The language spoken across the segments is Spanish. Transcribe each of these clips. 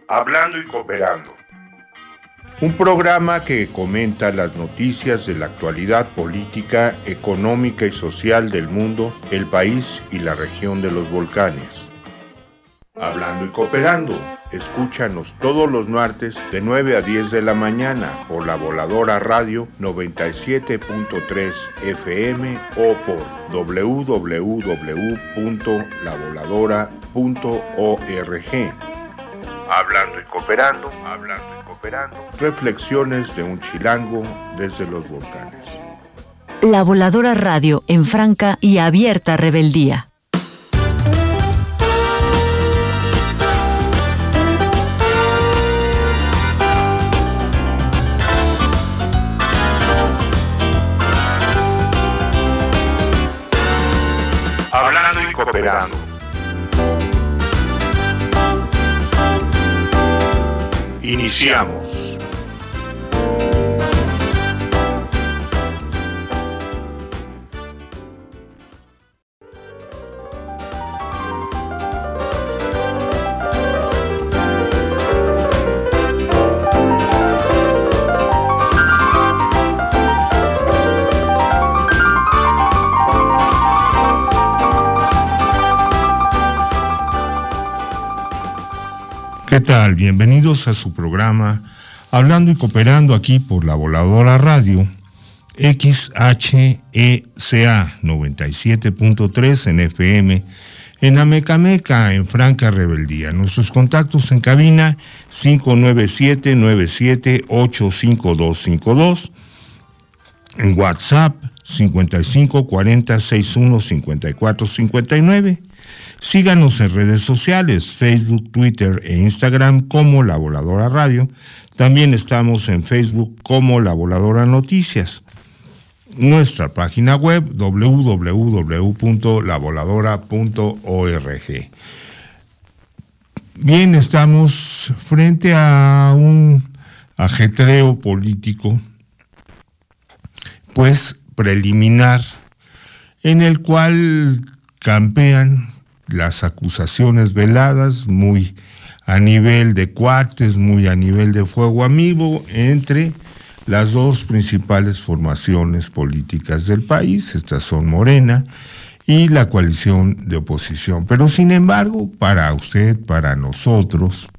Hablando y Cooperando. Un programa que comenta las noticias de la actualidad política, económica y social del mundo, el país y la región de los volcanes. Hablando y Cooperando. Escúchanos todos los martes de 9 a 10 de la mañana por La Voladora Radio 97.3 FM o por www.lavoladora.org. Hablando y Cooperando, hablando y cooperando. Reflexiones de un chilango desde los volcanes. La Voladora Radio en franca y abierta rebeldía. Hablando y Cooperando. Iniciamos. ¿Qué tal? Bienvenidos a su programa Hablando y Cooperando aquí por La Voladora Radio XHECA 97.3 en FM en Amecameca en franca rebeldía. Nuestros contactos en cabina 597-97-85252, en WhatsApp 5540-615459. Síganos en redes sociales, Facebook, Twitter e Instagram como La Voladora Radio. También estamos en Facebook como La Voladora Noticias. Nuestra página web www.lavoladora.org. Bien, estamos frente a un ajetreo político, pues preliminar, en el cual campean las acusaciones veladas, muy a nivel de cuates, muy a nivel de fuego amigo, entre las dos principales formaciones políticas del país. Estas son Morena y la coalición de oposición. Pero sin embargo, para usted, para nosotros,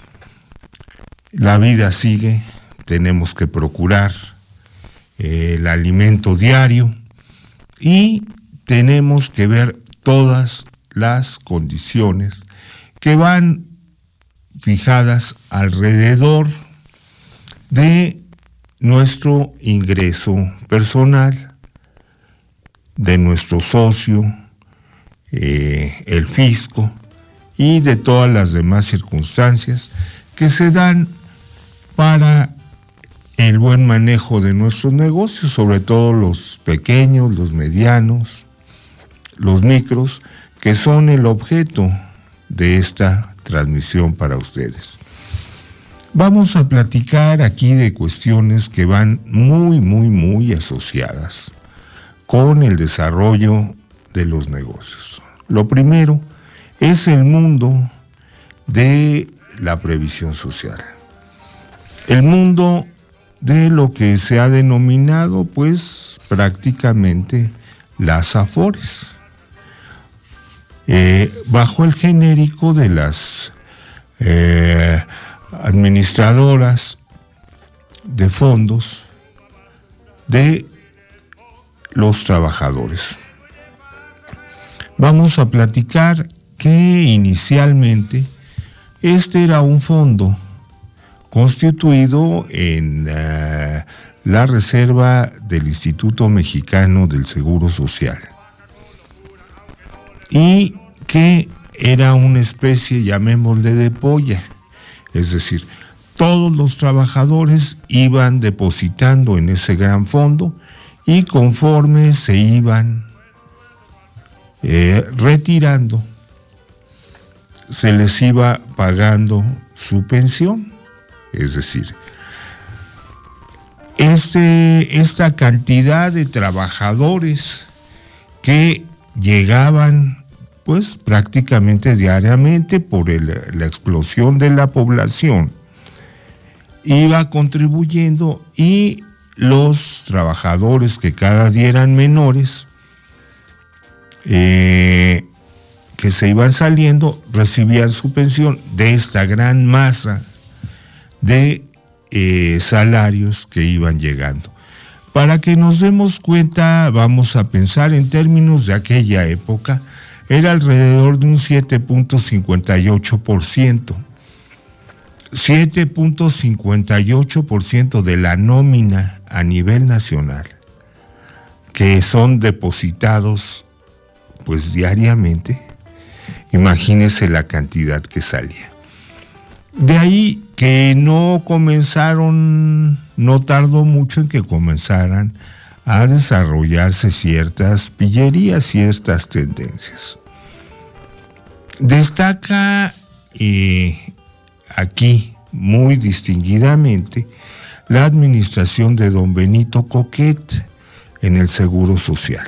la vida sigue, tenemos que procurar el alimento diario y tenemos que ver todas las condiciones que van fijadas alrededor de nuestro ingreso personal, de nuestro socio, el fisco y de todas las demás circunstancias que se dan para el buen manejo de nuestros negocios, sobre todo los pequeños, los medianos, los micros, que son el objeto de esta transmisión para ustedes. Vamos a platicar aquí de cuestiones que van muy asociadas con el desarrollo de los negocios. Lo primero es el mundo de la previsión social. El mundo de lo que se ha denominado, pues, prácticamente las AFORES. Bajo el genérico de las administradoras de fondos de los trabajadores. Vamos a platicar que inicialmente este era un fondo constituido en la reserva del Instituto Mexicano del Seguro Social, y que era una especie, llamémosle, de polla. Es decir, todos los trabajadores iban depositando en ese gran fondo y conforme se iban retirando, se les iba pagando su pensión. Es decir, esta cantidad de trabajadores que llegaban pues prácticamente diariamente por la explosión de la población, iba contribuyendo, y los trabajadores que cada día eran menores, que se iban saliendo, recibían su pensión de esta gran masa de salarios que iban llegando. Para que nos demos cuenta, vamos a pensar en términos de aquella época, era alrededor de un 7.58%. 7.58% de la nómina a nivel nacional, que son depositados pues diariamente. Imagínense la cantidad que salía. De ahí que no tardó mucho en que comenzaran a desarrollarse ciertas pillerías, ciertas tendencias. Destaca aquí muy distinguidamente la administración de don Benito Coquet en el Seguro Social.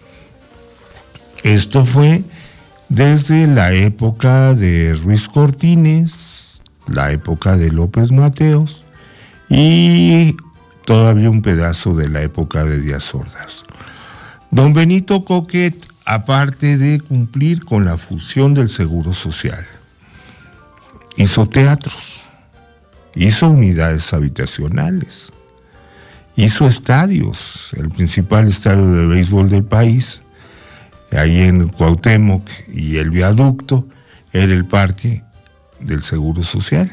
Esto fue desde la época de Ruiz Cortines, la época de López Mateos y todavía un pedazo de la época de Díaz Ordaz. Don Benito Coquet, aparte de cumplir con la función del Seguro Social, hizo teatros, hizo unidades habitacionales, hizo estadios, el principal estadio de béisbol del país, ahí en Cuauhtémoc y el Viaducto, era el parque del Seguro Social.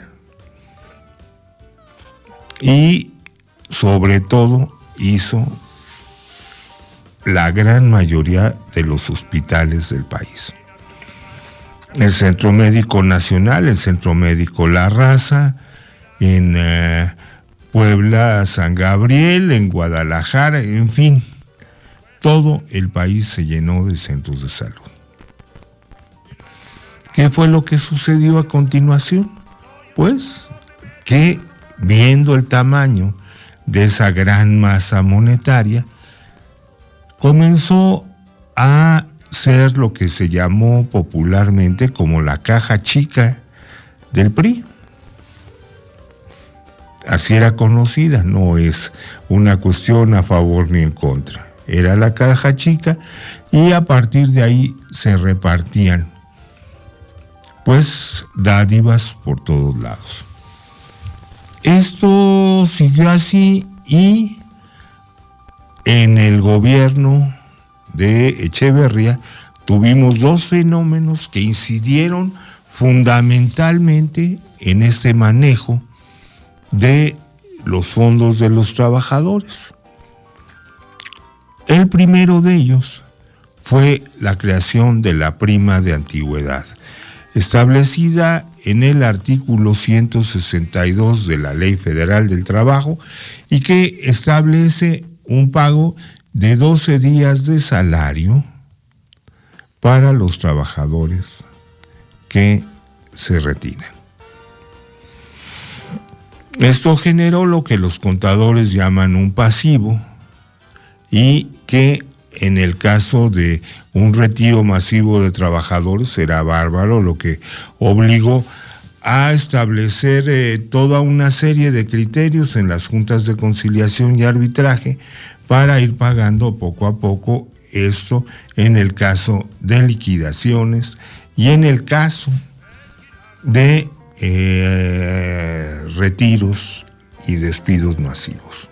Y sobre todo hizo la gran mayoría de los hospitales del país. El Centro Médico Nacional, el Centro Médico La Raza, en Puebla, San Gabriel, en Guadalajara, en fin, todo el país se llenó de centros de salud. ¿Qué fue lo que sucedió a continuación? Pues que, viendo el tamaño de esa gran masa monetaria, comenzó a ser lo que se llamó popularmente como la caja chica del PRI. Así era conocida, no es una cuestión a favor ni en contra. Era la caja chica, y a partir de ahí se repartían pues dádivas por todos lados. Esto siguió así, y en el gobierno de Echeverría tuvimos dos fenómenos que incidieron fundamentalmente en este manejo de los fondos de los trabajadores. El primero de ellos fue la creación de la prima de antigüedad, establecida en el artículo 162 de la Ley Federal del Trabajo, y que establece un pago de 12 días de salario para los trabajadores que se retiran. Esto generó lo que los contadores llaman un pasivo, y que en el caso de un retiro masivo de trabajadores era bárbaro, lo que obligó a establecer toda una serie de criterios en las juntas de conciliación y arbitraje para ir pagando poco a poco esto en el caso de liquidaciones y en el caso de retiros y despidos masivos.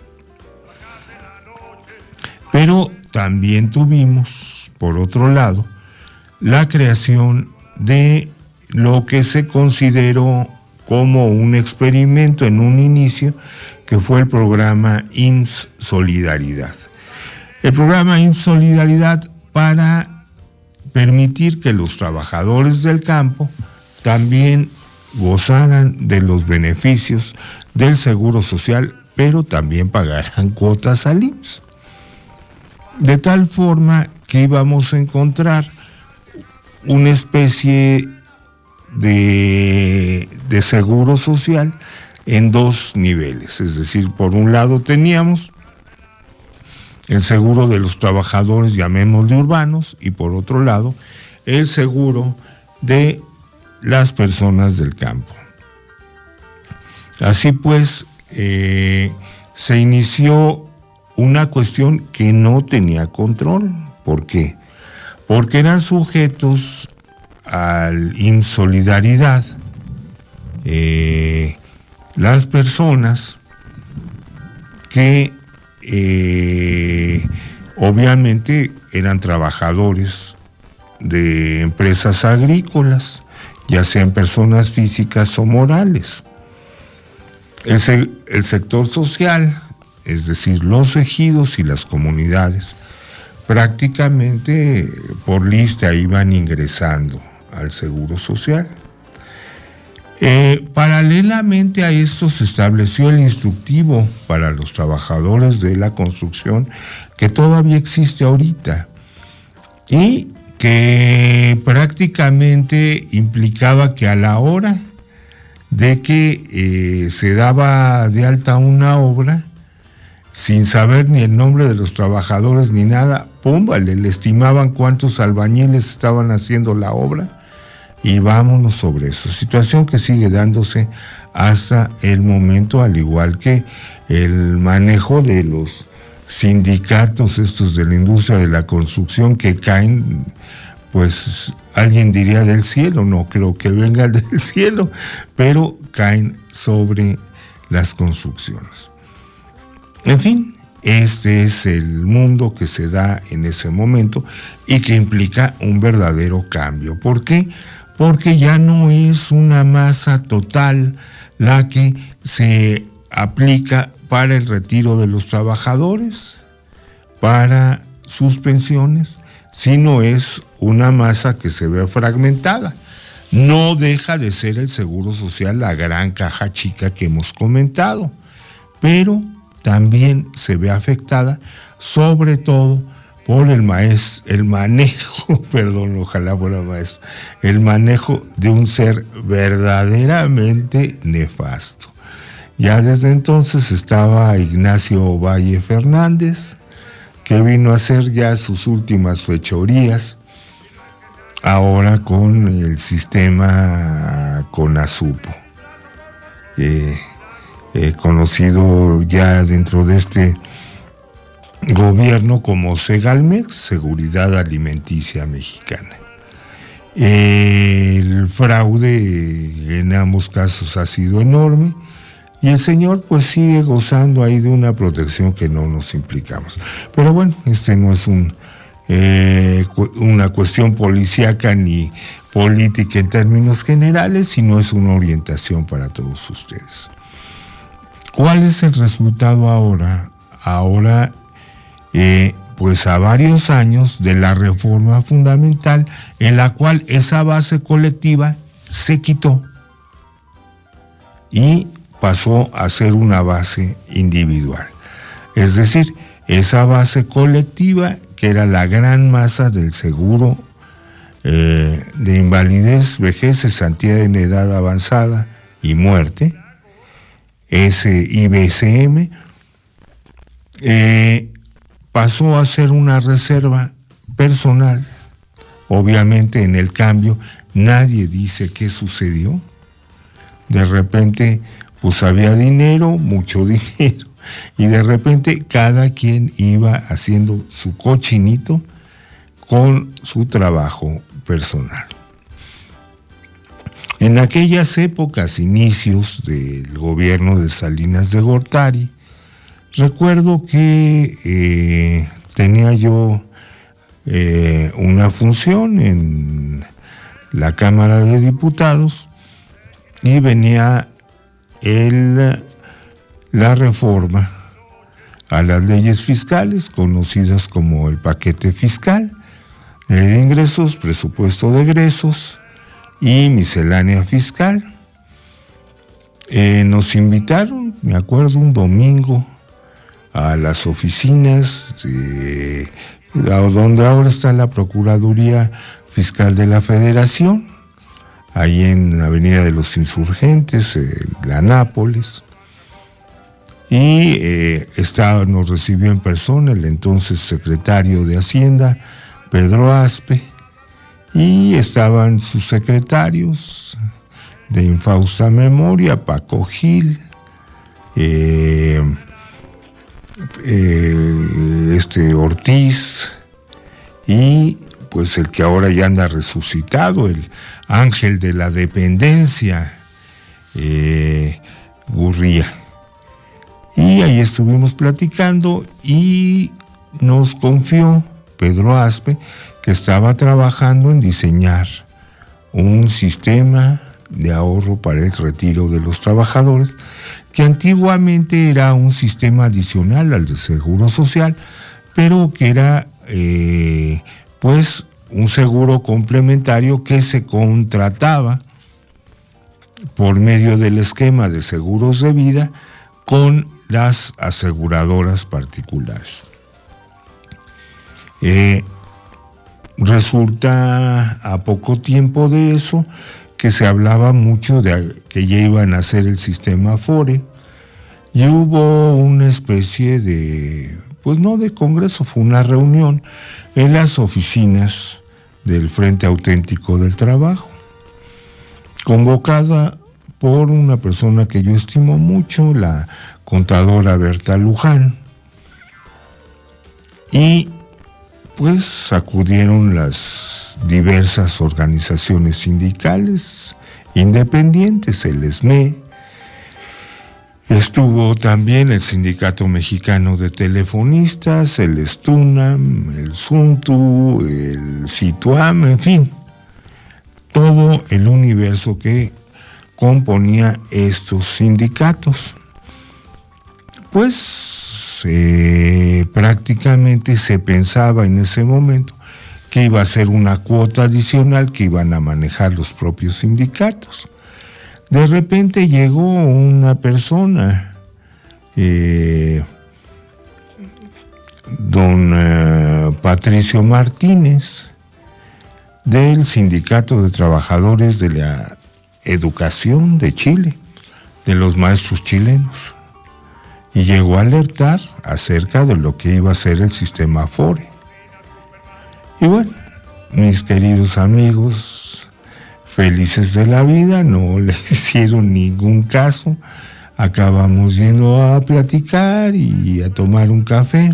Pero también tuvimos, por otro lado, la creación de lo que se consideró como un experimento en un inicio, que fue el programa IMSS Solidaridad. El programa IMSS Solidaridad para permitir que los trabajadores del campo también gozaran de los beneficios del Seguro Social, pero también pagaran cuotas al IMSS. De tal forma que íbamos a encontrar una especie de seguro social en dos niveles. Es decir, por un lado teníamos el seguro de los trabajadores, llamémosle urbanos, y por otro lado el seguro de las personas del campo. Así pues, se inició una cuestión que no tenía control. ¿Por qué? Porque eran sujetos a insolidaridad las personas que obviamente eran trabajadores de empresas agrícolas, ya sean personas físicas o morales. El sector social, es decir, los ejidos y las comunidades, prácticamente por lista iban ingresando al Seguro Social. Paralelamente a esto se estableció el instructivo para los trabajadores de la construcción, que todavía existe ahorita, y que prácticamente implicaba que a la hora de que se daba de alta una obra, sin saber ni el nombre de los trabajadores ni nada, ¡pumba!, le estimaban cuántos albañiles estaban haciendo la obra y vámonos sobre eso. Situación que sigue dándose hasta el momento, al igual que el manejo de los sindicatos estos de la industria de la construcción que caen, pues alguien diría del cielo, no creo que vengan del cielo, pero caen sobre las construcciones. En fin, este es el mundo que se da en ese momento y que implica un verdadero cambio. ¿Por qué? Porque ya no es una masa total la que se aplica para el retiro de los trabajadores, para sus pensiones, sino es una masa que se ve fragmentada. No deja de ser el Seguro Social la gran caja chica que hemos comentado, pero también se ve afectada, sobre todo por el manejo, perdón, ojalá fuera maestro, el manejo de un ser verdaderamente nefasto. Ya desde entonces estaba Ignacio Valle Fernández, que vino a hacer ya sus últimas fechorías, ahora con el sistema CONASUPO, conocido ya dentro de este gobierno como Segalmex, Seguridad Alimenticia Mexicana. El fraude en ambos casos ha sido enorme y el señor pues sigue gozando ahí de una protección que no nos implicamos. Pero bueno, este no es una cuestión policíaca ni política en términos generales, sino es una orientación para todos ustedes. ¿Cuál es el resultado ahora? Ahora, pues a varios años de la reforma fundamental en la cual esa base colectiva se quitó y pasó a ser una base individual. Es decir, esa base colectiva, que era la gran masa del seguro de invalidez, vejez, cesantía en edad avanzada y muerte, ese IBCM, pasó a ser una reserva personal. Obviamente en el cambio nadie dice qué sucedió. De repente pues había dinero, mucho dinero, y de repente cada quien iba haciendo su cochinito con su trabajo personal. En aquellas épocas, inicios del gobierno de Salinas de Gortari, recuerdo que tenía yo una función en la Cámara de Diputados y venía la reforma a las leyes fiscales, conocidas como el paquete fiscal, ley de ingresos, presupuesto de egresos y miscelánea fiscal. Nos invitaron, me acuerdo, un domingo a las oficinas donde ahora está la Procuraduría Fiscal de la Federación, ahí en la Avenida de los Insurgentes, en la Nápoles. Y nos recibió en persona el entonces secretario de Hacienda, Pedro Aspe, y estaban sus secretarios de infausta memoria, Paco Gil, Ortiz, y pues el que ahora ya anda resucitado, el ángel de la dependencia, Gurría. Y ahí estuvimos platicando y nos confió Pedro Aspe que estaba trabajando en diseñar un sistema de ahorro para el retiro de los trabajadores, que antiguamente era un sistema adicional al de Seguro Social, pero que era pues un seguro complementario que se contrataba por medio del esquema de seguros de vida con las aseguradoras particulares. Resulta a poco tiempo de eso que se hablaba mucho de que ya iban a hacer el sistema Afore, y hubo una especie de, pues no de congreso, fue una reunión en las oficinas del Frente Auténtico del Trabajo, convocada por una persona que yo estimo mucho, la contadora Berta Luján, y pues acudieron las diversas organizaciones sindicales independientes, el SME, estuvo también el Sindicato Mexicano de Telefonistas, el STUNAM, el SUNTU, el CITUAM, en fin, todo el universo que componía estos sindicatos. Pues prácticamente se pensaba en ese momento que iba a ser una cuota adicional que iban a manejar los propios sindicatos. De repente llegó una persona, don Patricio Martínez, del Sindicato de Trabajadores de la Educación de Chile, de los maestros chilenos, y llegó a alertar acerca de lo que iba a ser el sistema Afore. Y bueno, mis queridos amigos felices de la vida no le hicieron ningún caso. Acabamos yendo a platicar y a tomar un café.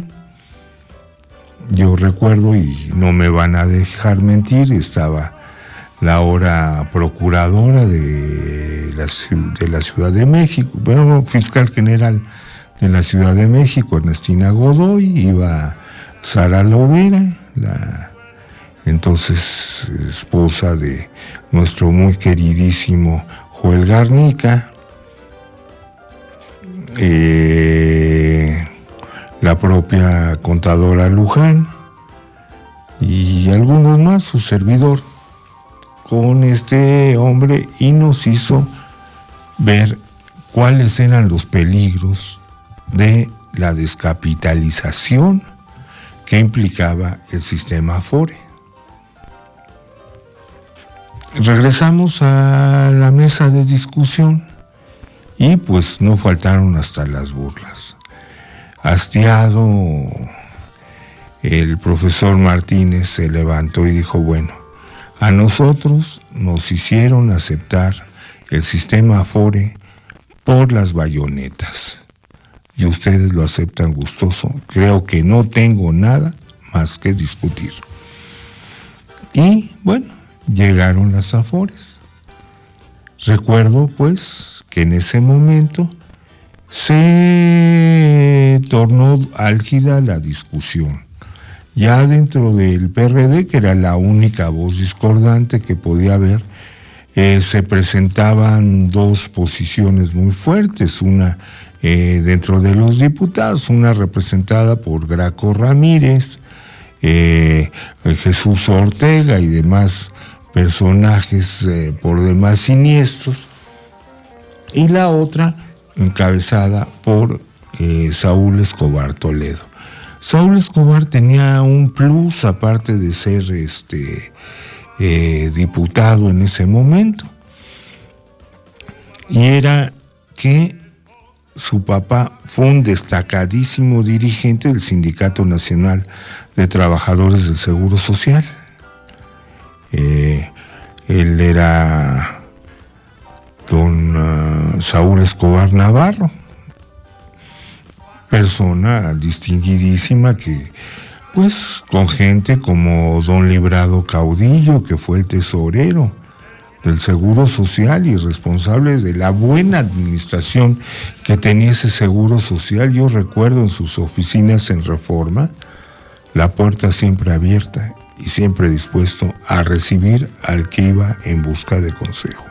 Yo recuerdo, y no me van a dejar mentir, estaba la ahora procuradora de la Ciudad de México, bueno, fiscal general de la Ciudad de México, Ernestina Godoy, iba Sara Lovera, la entonces esposa de nuestro muy queridísimo Joel Garnica, la propia contadora Luján y algunos más, su servidor, con este hombre, y nos hizo ver cuáles eran los peligros de la descapitalización que implicaba el sistema Afore. Regresamos a la mesa de discusión y pues no faltaron hasta las burlas. Hastiado, el profesor Martínez se levantó y dijo: bueno, a nosotros nos hicieron aceptar el sistema Afore por las bayonetas y ustedes lo aceptan gustoso. Creo que no tengo nada más que discutir. Y bueno, llegaron las Afores. Recuerdo pues que en ese momento se tornó álgida la discusión. Ya dentro del PRD, que era la única voz discordante que podía haber, se presentaban dos posiciones muy fuertes, una dentro de los diputados, una representada por Graco Ramírez, Jesús Ortega y demás personajes por demás siniestros, y la otra encabezada por Saúl Escobar Toledo. Saúl Escobar tenía un plus, aparte de ser diputado en ese momento, y era que su papá fue un destacadísimo dirigente del Sindicato Nacional de Trabajadores del Seguro Social. Él era don Saúl Escobar Navarro, persona distinguidísima que, pues, con gente como don Librado Caudillo, que fue el tesorero del Seguro Social y responsable de la buena administración que tenía ese Seguro Social. Yo recuerdo en sus oficinas en Reforma, la puerta siempre abierta y siempre dispuesto a recibir al que iba en busca de consejo.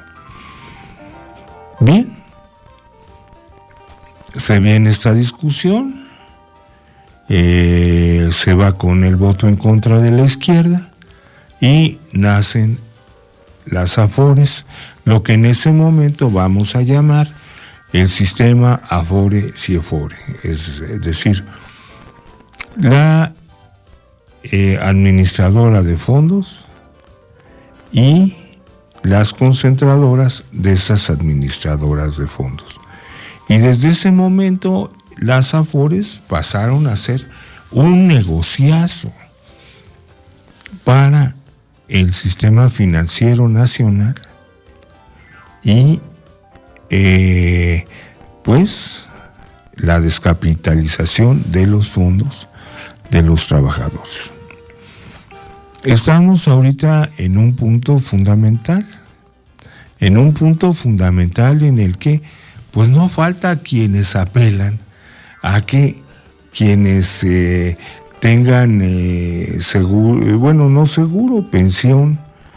Bien, se viene esta discusión, se va con el voto en contra de la izquierda y nacen las Afores, lo que en ese momento vamos a llamar el sistema Afore-CIEFORE, es decir, la administradora de fondos y las concentradoras de esas administradoras de fondos. Y desde ese momento las Afores pasaron a ser un negociazo para el sistema financiero nacional y pues la descapitalización de los fondos de los trabajadores. Estamos ahorita en un punto fundamental en el que pues no falta quienes apelan a que quienes tengan pensión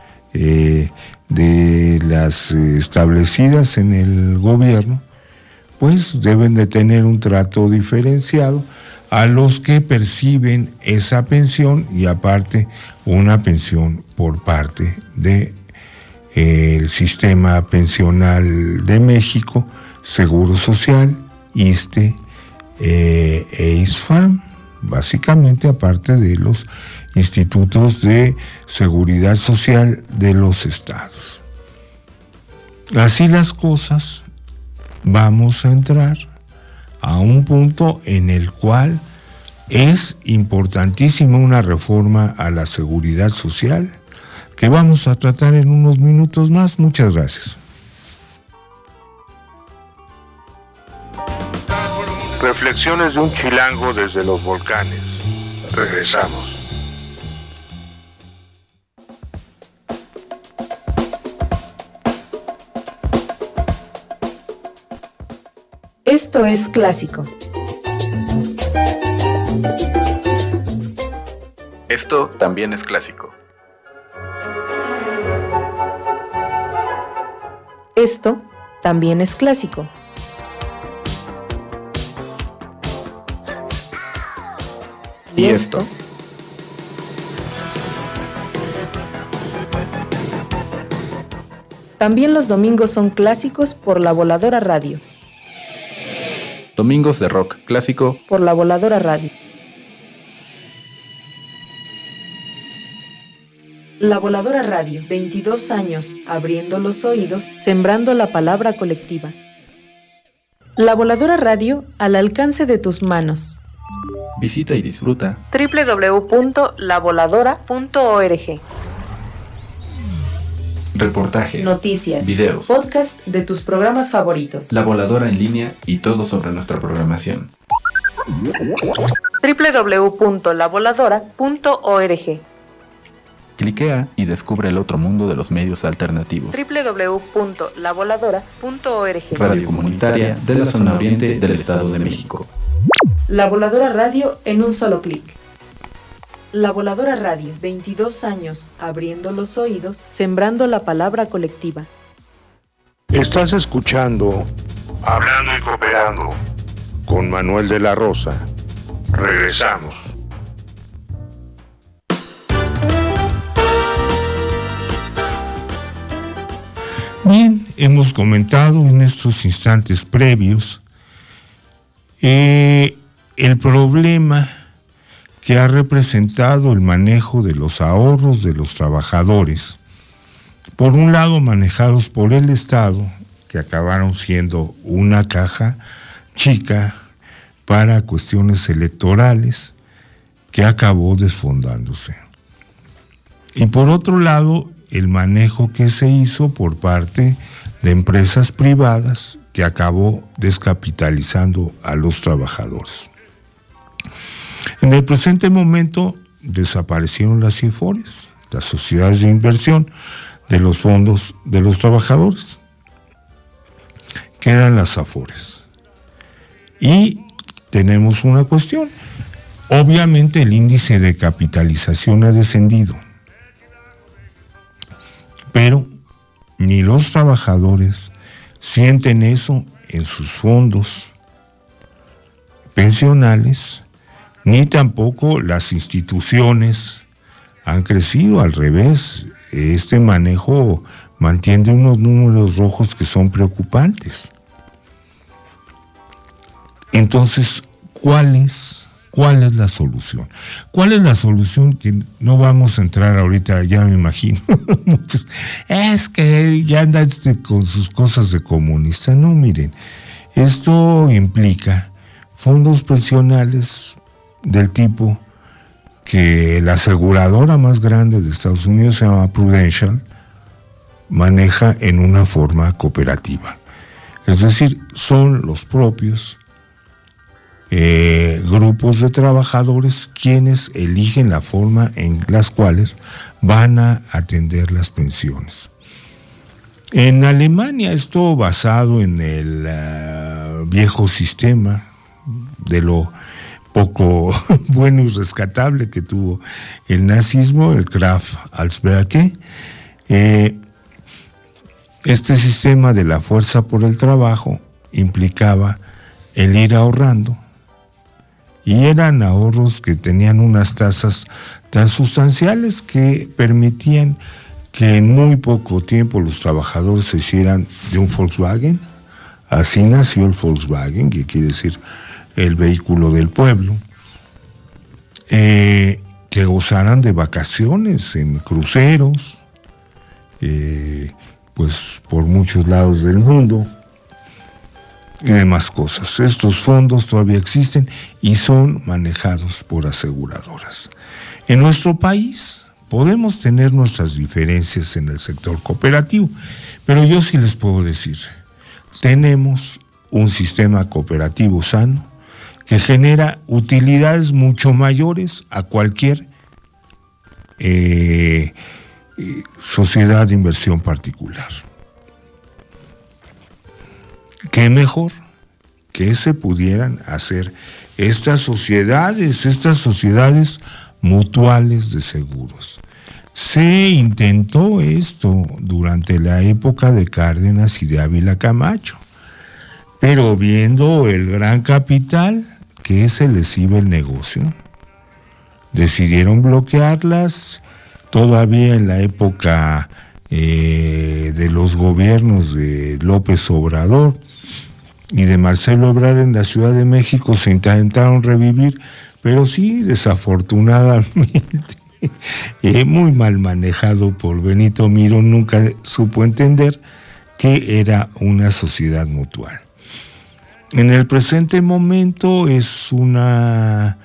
de las establecidas en el gobierno, pues deben de tener un trato diferenciado a los que perciben esa pensión y aparte una pensión por parte de el sistema pensional de México, Seguro Social, ISSSTE e ISSSTFAM, básicamente aparte de los institutos de seguridad social de los estados. Así las cosas, vamos a entrar a un punto en el cual es importantísima una reforma a la seguridad social que vamos a tratar en unos minutos más. Muchas gracias. Reflexiones de un chilango desde los volcanes. Regresamos. Esto es clásico. Esto también es clásico. Esto también es clásico. ¿Y esto? También los domingos son clásicos por La Voladora Radio. Domingos de rock clásico por La Voladora Radio. La Voladora Radio, 22 años abriendo los oídos, sembrando la palabra colectiva. La Voladora Radio al alcance de tus manos. Visita y disfruta www.lavoladora.org. Reportajes, noticias, videos, podcast de tus programas favoritos. La Voladora en línea y todo sobre nuestra programación. www.lavoladora.org. Cliquea y descubre el otro mundo de los medios alternativos. www.lavoladora.org. Radio comunitaria de la zona oriente del Estado de México. La Voladora Radio en un solo clic. La Voladora Radio, 22 años abriendo los oídos, sembrando la palabra colectiva. Estás escuchando Hablando y Cooperando con Manuel de la Rosa. Regresamos. Bien, hemos comentado en estos instantes previos el problema que ha representado el manejo de los ahorros de los trabajadores, por un lado manejados por el Estado, que acabaron siendo una caja chica para cuestiones electorales, que acabó desfondándose. Y por otro lado, el manejo que se hizo por parte de empresas privadas que acabó descapitalizando a los trabajadores. En el presente momento desaparecieron las CIFORES, las sociedades de inversión de los fondos de los trabajadores. Quedan las AFORES. Y tenemos una cuestión. Obviamente el índice de capitalización ha descendido, pero ni los trabajadores sienten eso en sus fondos pensionales, ni tampoco las instituciones han crecido. Al revés, este manejo mantiene unos números rojos que son preocupantes. Entonces, ¿cuál es la solución? ¿Cuál es la solución? Que no vamos a entrar ahorita, ya me imagino. Es que ya anda con sus cosas de comunista. No, miren, esto implica fondos pensionales del tipo que la aseguradora más grande de Estados Unidos, se llama Prudential, maneja en una forma cooperativa. Es decir, son los propios grupos de trabajadores quienes eligen la forma en las cuales van a atender las pensiones. En Alemania, esto basado en el viejo sistema de lo poco bueno y rescatable que tuvo el nazismo, el Kraft-Arbeitswerke, este sistema de la fuerza por el trabajo implicaba el ir ahorrando, y eran ahorros que tenían unas tasas tan sustanciales que permitían que en muy poco tiempo los trabajadores se hicieran de un Volkswagen. Así nació el Volkswagen, que quiere decir el vehículo del pueblo, que gozaran de vacaciones en cruceros, pues por muchos lados del mundo, y demás cosas. Estos fondos todavía existen y son manejados por aseguradoras. En nuestro país podemos tener nuestras diferencias en el sector cooperativo, pero yo sí les puedo decir, tenemos un sistema cooperativo sano que genera utilidades mucho mayores a cualquier sociedad de inversión particular. ¿Qué mejor que se pudieran hacer estas sociedades mutuales de seguros? Se intentó esto durante la época de Cárdenas y de Ávila Camacho, pero viendo el gran capital que se les iba el negocio, decidieron bloquearlas. Todavía en la época de los gobiernos de López Obrador y de Marcelo Ebrard en la Ciudad de México se intentaron revivir, pero sí, desafortunadamente, muy mal manejado por Benito Mirón, nunca supo entender que era una sociedad mutual. En el presente momento es una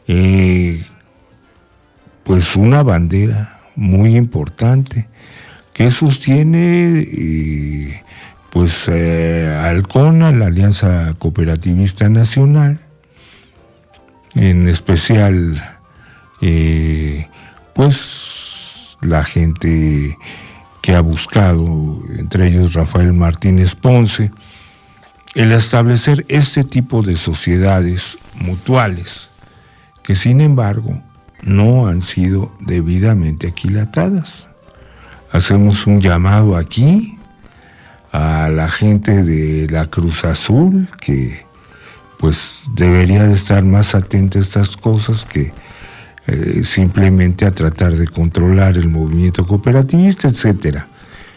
bandera muy importante que sostiene Alcona, la Alianza Cooperativista Nacional, en especial la gente que ha buscado, entre ellos Rafael Martínez Ponce, el establecer este tipo de sociedades mutuales que sin embargo no han sido debidamente aquilatadas. Hacemos un llamado aquí a la gente de la Cruz Azul, que debería de estar más atenta a estas cosas que simplemente a tratar de controlar el movimiento cooperativista, etcétera.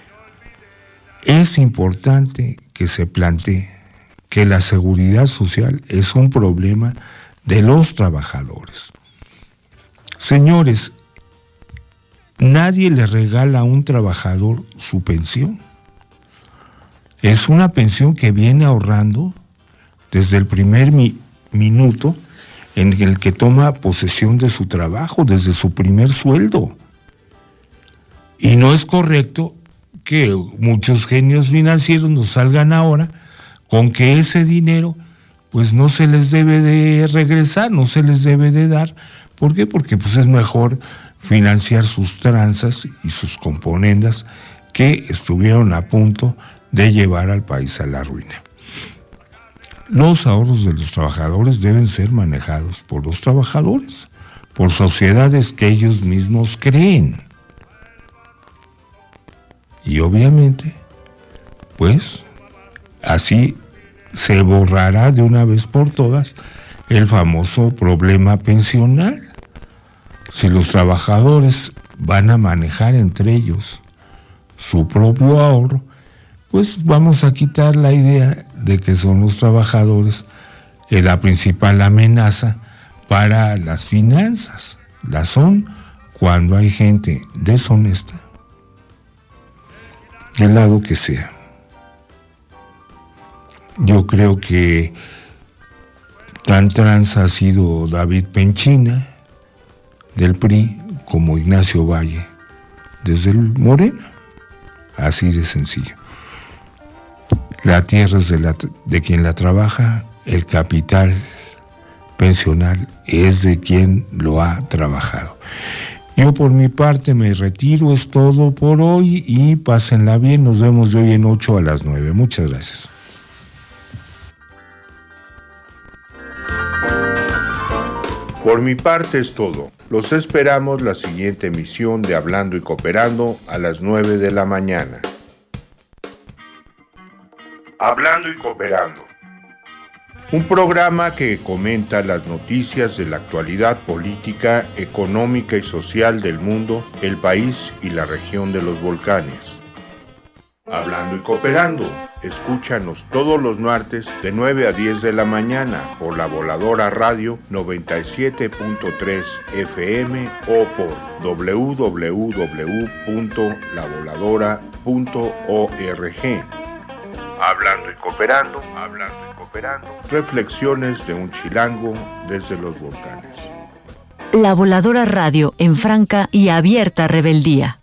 Es importante que se plantee que la seguridad social es un problema de los trabajadores. Señores, nadie le regala a un trabajador su pensión. Es una pensión que viene ahorrando desde el primer minuto en el que toma posesión de su trabajo, desde su primer sueldo. Y no es correcto que muchos genios financieros nos salgan ahora con que ese dinero pues no se les debe de regresar, no se les debe de dar. ¿Por qué? Porque pues es mejor financiar sus tranzas y sus componendas que estuvieron a punto de llevar al país a la ruina. Los ahorros de los trabajadores deben ser manejados por los trabajadores, por sociedades que ellos mismos creen. Y obviamente, pues, así se borrará de una vez por todas el famoso problema pensional. Si los trabajadores van a manejar entre ellos su propio ahorro, pues vamos a quitar la idea de que son los trabajadores la principal amenaza para las finanzas. La son cuando hay gente deshonesta, del lado que sea. Yo creo que tan tranza ha sido David Penchina del PRI como Ignacio Valle desde el Morena. Así de sencillo. La tierra es de quien la trabaja, el capital pensional es de quien lo ha trabajado. Yo por mi parte me retiro, es todo por hoy y pásenla bien. Nos vemos de hoy en 8 a las 9. Muchas gracias. Por mi parte es todo. Los esperamos la siguiente emisión de Hablando y Cooperando a las 9 de la mañana. Hablando y Cooperando. Un programa que comenta las noticias de la actualidad política, económica y social del mundo, el país y la región de los volcanes. Hablando y Cooperando. Escúchanos todos los martes de 9 a 10 de la mañana por La Voladora Radio 97.3 FM o por www.lavoladora.org. Hablando y Cooperando, Hablando y Cooperando. Reflexiones de un chilango desde los volcanes. La Voladora Radio en franca y abierta rebeldía.